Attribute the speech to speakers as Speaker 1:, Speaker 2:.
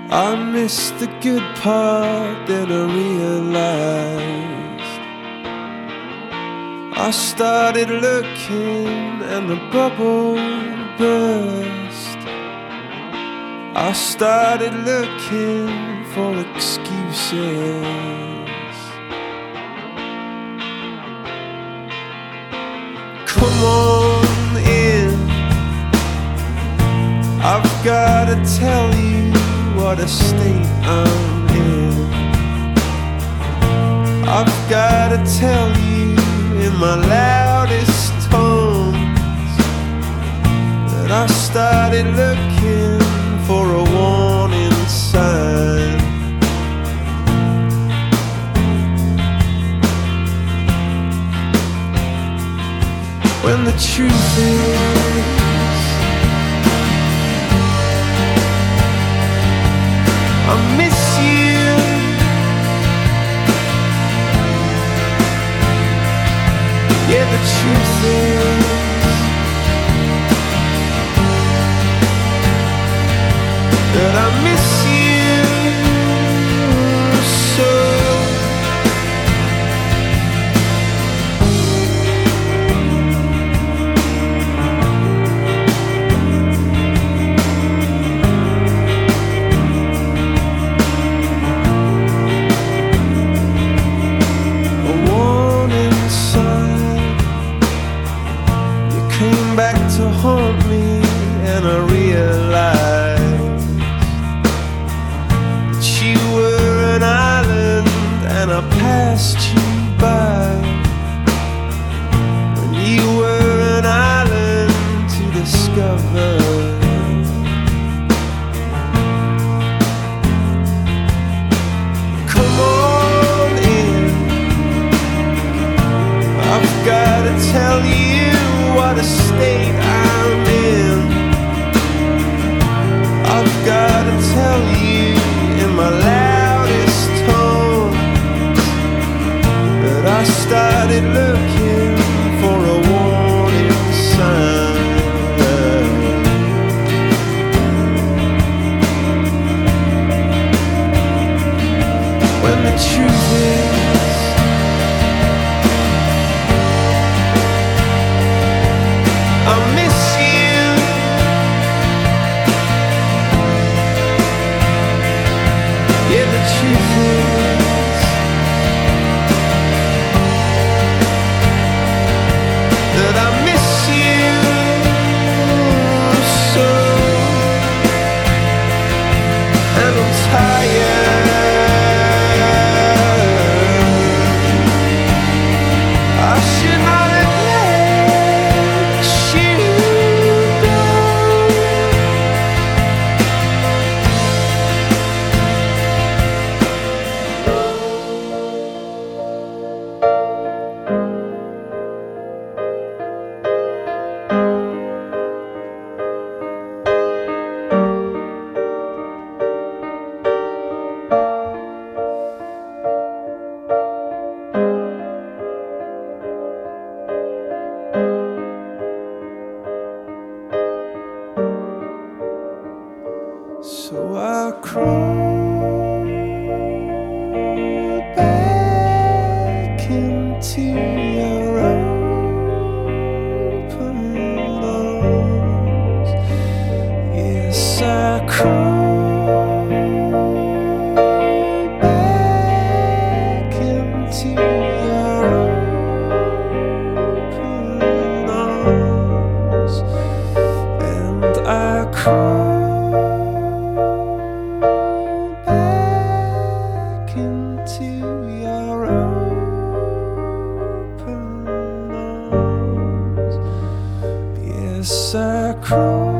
Speaker 1: I missed the good part, then I realized I started looking and the bubble burst. I started looking for excuses. Come on in, I've gotta tell you what a state I'm in. I've gotta tell you in my loudest tones that I started looking for a warning sign. When the truth is I miss you. Yeah, the truth is that I miss you so. Back to haunt me, and I realized that you were an island and I passed you by. When you were an island to discover. Come on in, I've gotta tell you what a state I'm in. I've gotta tell you in my loudest tones that I started looking for a warning sign. When the truth is I miss you. Yeah, the truth is that I miss you so, and I'm tired. I should not have let you go. So I crawl back into your open arms. Yes, I crawl back into your open arms, and I crawl into your open arms. Yes, I crawl